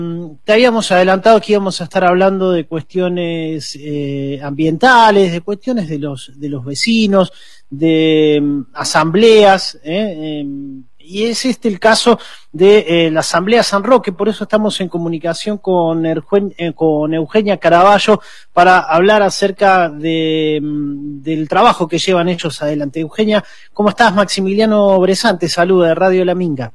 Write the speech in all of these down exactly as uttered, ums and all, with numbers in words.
Te habíamos adelantado que íbamos a estar hablando de cuestiones eh, ambientales, de cuestiones de los de los vecinos, de um, asambleas, eh, eh, y es este el caso de eh, la Asamblea San Roque. Por eso estamos en comunicación con, Erguen, eh, con Eugenia Caraballo para hablar acerca de, um, del trabajo que llevan ellos adelante. Eugenia, ¿cómo estás? Maximiliano Bresante, saluda de Radio La Minga.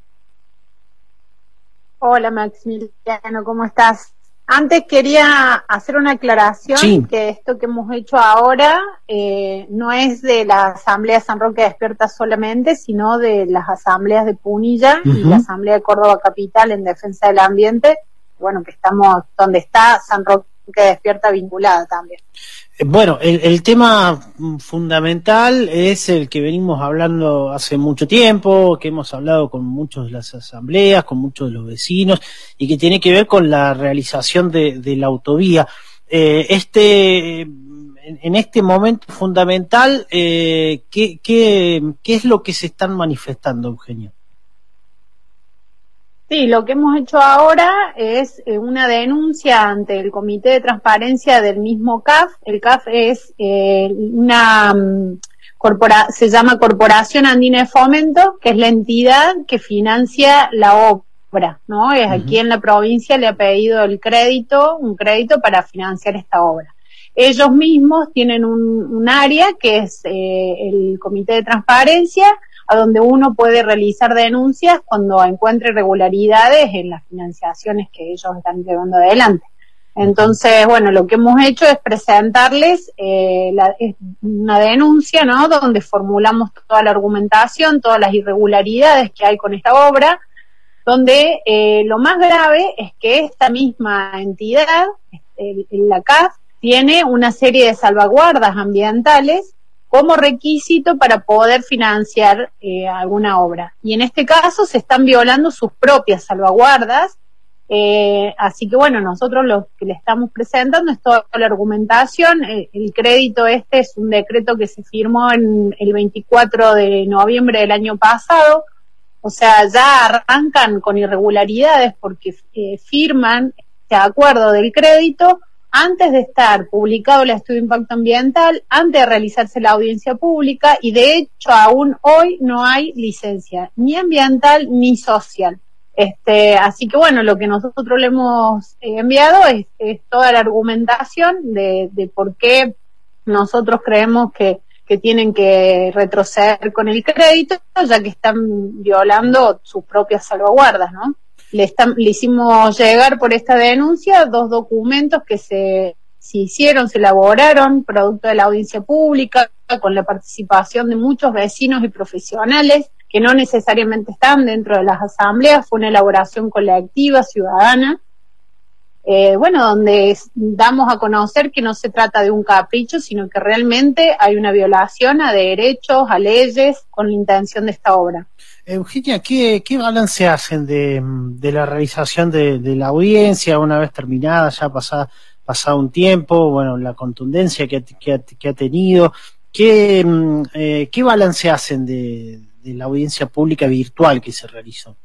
Hola Maximiliano, ¿cómo estás? Antes quería hacer una aclaración, sí. Que esto que hemos hecho ahora eh, no es de la Asamblea San Roque Despierta solamente, sino de las asambleas de Punilla uh-huh. y la Asamblea de Córdoba Capital en defensa del ambiente, bueno, que estamos donde está San Roque Despierta vinculada también. Bueno, el, el tema fundamental es el que venimos hablando hace mucho tiempo, que hemos hablado con muchos de las asambleas, con muchos de los vecinos, y que tiene que ver con la realización de, de la autovía. Eh, este, en, en este momento fundamental, eh, ¿qué, qué, ¿qué es lo que se están manifestando, Eugenio? Sí, lo que hemos hecho ahora es eh, una denuncia ante el Comité de Transparencia del mismo C A F. El C A F es eh, una um, corpora se llama Corporación Andina de Fomento, que es la entidad que financia la obra, ¿no? Es uh-huh. Aquí en la provincia le ha pedido el crédito, un crédito para financiar esta obra. Ellos mismos tienen un, un área que es eh, el Comité de Transparencia, a donde uno puede realizar denuncias cuando encuentre irregularidades en las financiaciones que ellos están llevando adelante. Entonces, bueno, lo que hemos hecho es presentarles eh, la, es una denuncia, ¿no?, donde formulamos toda la argumentación, todas las irregularidades que hay con esta obra, donde eh, lo más grave es que esta misma entidad, el, la C A F, tiene una serie de salvaguardas ambientales como requisito para poder financiar eh, alguna obra. Y en este caso se están violando sus propias salvaguardas, eh, así que bueno, nosotros lo que le estamos presentando es toda la argumentación. El, el crédito este es un decreto que se firmó en el veinticuatro de noviembre del año pasado, o sea, ya arrancan con irregularidades porque eh, firman este acuerdo del crédito antes de estar publicado el estudio de impacto ambiental, antes de realizarse la audiencia pública, y de hecho aún hoy no hay licencia, ni ambiental ni social. Este, así que bueno, lo que nosotros le hemos enviado es, es toda la argumentación de, de por qué nosotros creemos que, que tienen que retroceder con el crédito, ya que están violando sus propias salvaguardas, ¿no? Le, están, le hicimos llegar por esta denuncia dos documentos que se, se hicieron, se elaboraron, producto de la audiencia pública, con la participación de muchos vecinos y profesionales que no necesariamente están dentro de las asambleas. Fue una elaboración colectiva, ciudadana, eh, bueno, donde damos a conocer que no se trata de un capricho, sino que realmente hay una violación a derechos, a leyes, con la intención de esta obra. Eugenia, ¿qué, qué balance hacen de, de la realización de, de la audiencia una vez terminada, ya pasada, pasado un tiempo, bueno, la contundencia que, que, que ha tenido? ¿Qué, eh, qué balance hacen de, de la audiencia pública virtual que se realizó?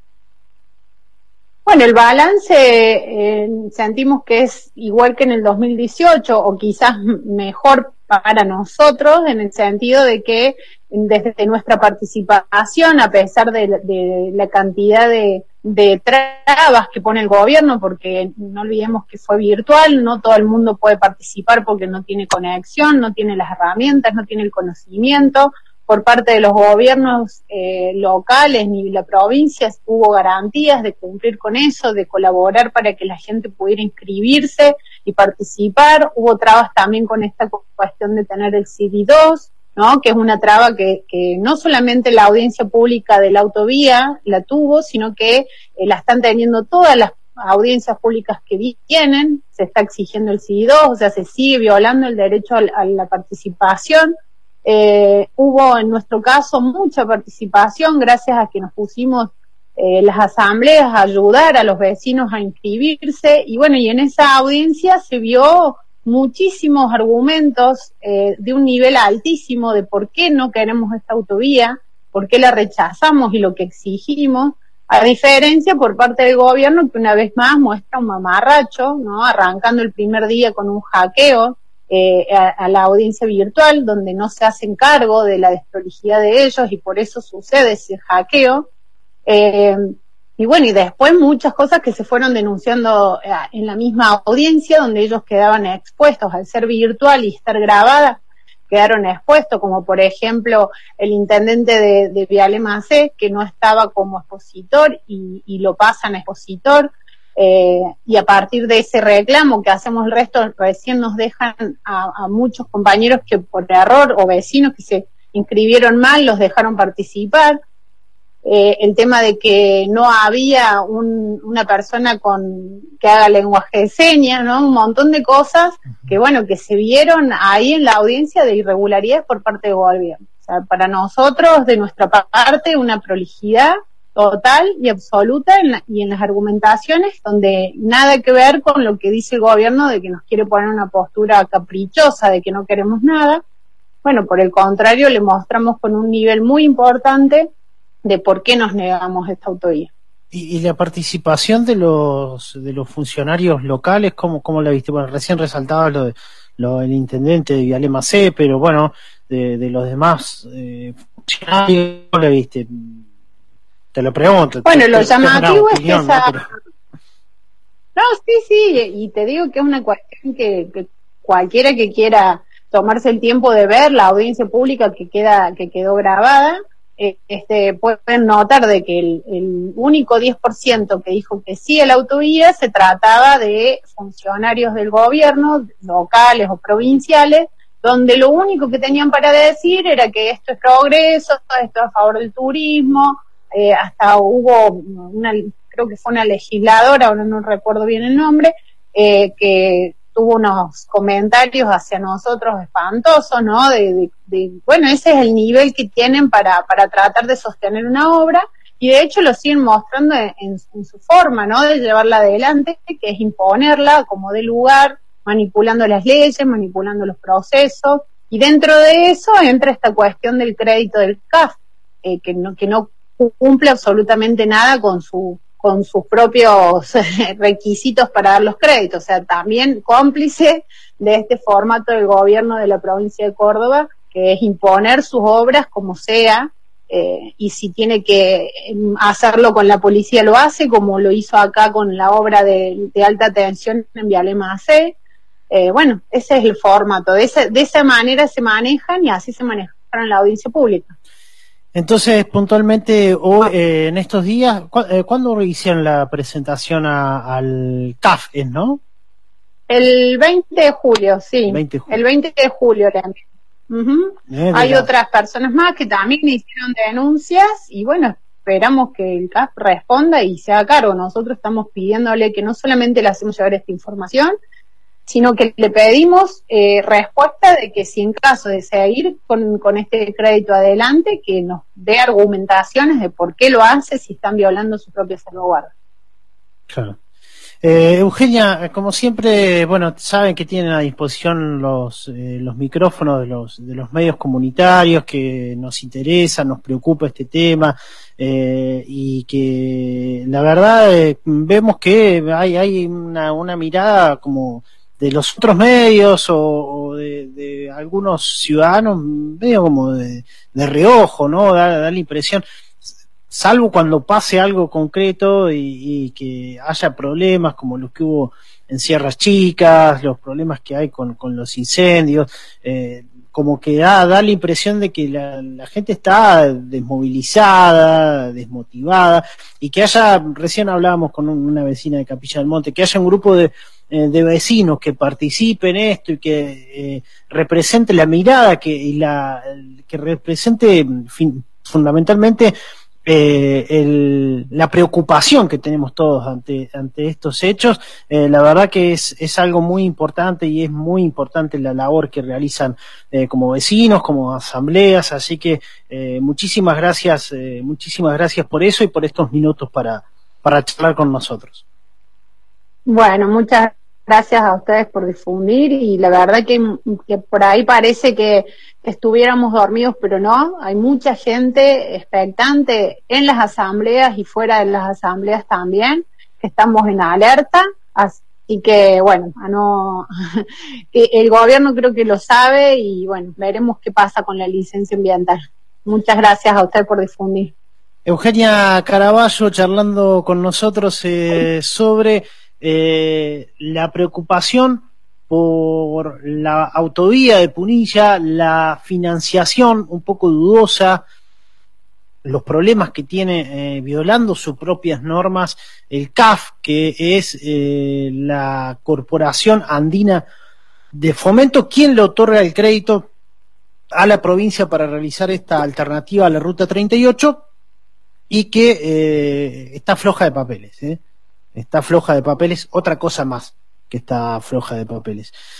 Bueno, el balance eh, sentimos que es igual que en el dos mil dieciocho, o quizás mejor para nosotros, en el sentido de que desde nuestra participación, a pesar de, de la cantidad de, de trabas que pone el gobierno, porque no olvidemos que fue virtual, no todo el mundo puede participar porque no tiene conexión, no tiene las herramientas, no tiene el conocimiento. Por parte de los gobiernos eh, locales ni la provincia hubo garantías de cumplir con eso, de colaborar para que la gente pudiera inscribirse y participar. Hubo trabas también con esta cuestión de tener el C D dos, ¿no?, que es una traba que, que no solamente la audiencia pública de la autovía la tuvo, sino que eh, la están teniendo todas las audiencias públicas que vienen. Se está exigiendo el C D dos, o sea, se sigue violando el derecho a, a la participación. Eh, hubo en nuestro caso mucha participación gracias a que nos pusimos eh, las asambleas a ayudar a los vecinos a inscribirse, y bueno, y en esa audiencia se vio muchísimos argumentos eh, de un nivel altísimo de por qué no queremos esta autovía, por qué la rechazamos y lo que exigimos. A diferencia por parte del gobierno, que una vez más muestra un mamarracho, ¿no? Arrancando el primer día con un hackeo eh, a, a la audiencia virtual, donde no se hacen cargo de la desprolijidad de ellos y por eso sucede ese hackeo. Eh, y bueno, y después muchas cosas que se fueron denunciando eh, en la misma audiencia, donde ellos quedaban expuestos al ser virtual y estar grabada, quedaron expuestos, como por ejemplo el intendente de, de Viale Macé, que no estaba como expositor y, y lo pasan a expositor, eh, y a partir de ese reclamo que hacemos el resto, recién nos dejan a, a muchos compañeros que por error, o vecinos que se inscribieron mal, los dejaron participar. Eh, el tema de que no había un, una persona con que haga lenguaje de señas, ¿no? Un montón de cosas que, bueno, que se vieron ahí en la audiencia de irregularidades por parte del gobierno. O sea, para nosotros, de nuestra parte, una prolijidad total y absoluta en la, y en las argumentaciones, donde nada que ver con lo que dice el gobierno de que nos quiere poner una postura caprichosa, de que no queremos nada. Bueno, por el contrario, le mostramos con un nivel muy importante de por qué nos negamos esta autovía. ¿Y, y la participación de los de los funcionarios locales, cómo, cómo la viste? Bueno, recién resaltaba lo de lo del intendente de Viale Macé, pero bueno, de, de los demás eh, funcionarios, ¿cómo la viste? Te lo pregunto. Bueno, te, lo te, llamativo es que opinión, esa... ¿no? Pero... no, sí, sí, y te digo que es una cuestión que, que cualquiera que quiera tomarse el tiempo de ver la audiencia pública que queda que quedó grabada, Este, pueden notar de que el, el único diez por ciento que dijo que sí a la autovía se trataba de funcionarios del gobierno, locales o provinciales, donde lo único que tenían para decir era que esto es progreso, esto es a favor del turismo, eh, hasta hubo una, creo que fue una legisladora, ahora no recuerdo bien el nombre, eh, que tuvo unos comentarios hacia nosotros espantosos, ¿no? De, de, de, bueno, ese es el nivel que tienen para, para tratar de sostener una obra, y de hecho lo siguen mostrando en, en, en su forma, ¿no? De llevarla adelante, que es imponerla como de lugar, manipulando las leyes, manipulando los procesos, y dentro de eso entra esta cuestión del crédito del C A F, eh, que no, que no cumple absolutamente nada con su con sus propios requisitos para dar los créditos, o sea, también cómplice de este formato del gobierno de la provincia de Córdoba, que es imponer sus obras como sea, eh, y si tiene que hacerlo con la policía lo hace, como lo hizo acá con la obra de, de alta tensión en Viale Macé. Eh, bueno, ese es el formato, de esa, de esa manera se manejan y así se manejaron la audiencia pública. Entonces, puntualmente, hoy, eh, en estos días, ¿cu eh, ¿cuándo hicieron la presentación a, al C A F, no? El veinte de julio, sí. veinte de julio. El veinte de julio le uh-huh. eh, Hay la... otras personas más que también hicieron denuncias y bueno, esperamos que el C A F responda y se haga cargo. Nosotros estamos pidiéndole que no solamente le hacemos llegar esta información, sino que le pedimos eh, respuesta de que si en caso de seguir con, con este crédito adelante, que nos dé argumentaciones de por qué lo hace si están violando su propia salvaguarda. Claro. Eh, Eugenia, como siempre, bueno, saben que tienen a disposición los eh, los micrófonos de los de los medios comunitarios que nos interesan, nos preocupa este tema eh, y que la verdad eh, vemos que hay hay una, una mirada como de los otros medios o, o de, de algunos ciudadanos medio como de, de reojo, ¿no? Da, da la impresión, salvo cuando pase algo concreto y, y que haya problemas como los que hubo en Sierras Chicas, los problemas que hay con, con los incendios, eh, como que da, da la impresión de que la, la gente está desmovilizada, desmotivada, y que haya, recién hablábamos con un, una vecina de Capilla del Monte, que haya un grupo de de vecinos que participen en esto y que eh, represente la mirada que y la que represente fin, fundamentalmente eh, el, la preocupación que tenemos todos ante ante estos hechos. Eh, la verdad que es es algo muy importante y es muy importante la labor que realizan eh, como vecinos, como asambleas, así que eh, muchísimas gracias eh, muchísimas gracias por eso y por estos minutos para para charlar con nosotros. Bueno, muchas Gracias a ustedes por difundir y la verdad que, que por ahí parece que estuviéramos dormidos, pero no, hay mucha gente expectante en las asambleas y fuera de las asambleas también, que estamos en alerta, así que bueno, a no, el gobierno creo que lo sabe y bueno, veremos qué pasa con la licencia ambiental. Muchas gracias a usted por difundir. Eugenia Caraballo charlando con nosotros eh, sobre eh, la preocupación por la autovía de Punilla, la financiación un poco dudosa, los problemas que tiene eh, violando sus propias normas el C A F, que es eh, la Corporación Andina de Fomento, quien le otorga el crédito a la provincia para realizar esta alternativa a la Ruta treinta y ocho, y que eh, está floja de papeles, ¿eh? Está floja de papeles, otra cosa más que está floja de papeles.